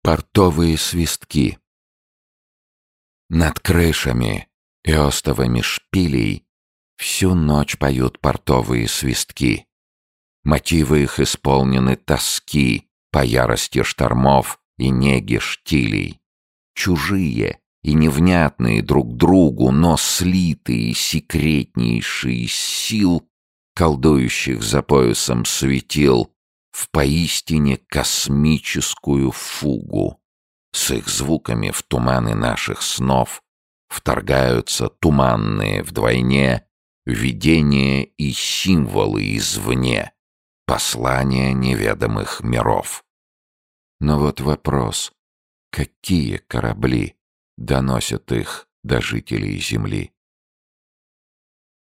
Портовые свистки. Над крышами и остовами шпилей всю ночь поют портовые свистки. Мотивы их исполнены тоски по ярости штормов и неге штилей. Чужие и невнятные друг другу, но слитые, секретнейшие из сил, колдующих за поясом светил, в поистине космическую фугу. С их звуками в туманы наших снов вторгаются туманные вдвойне видения и символы извне, послания неведомых миров. Но вот вопрос: какие корабли доносят их до жителей Земли?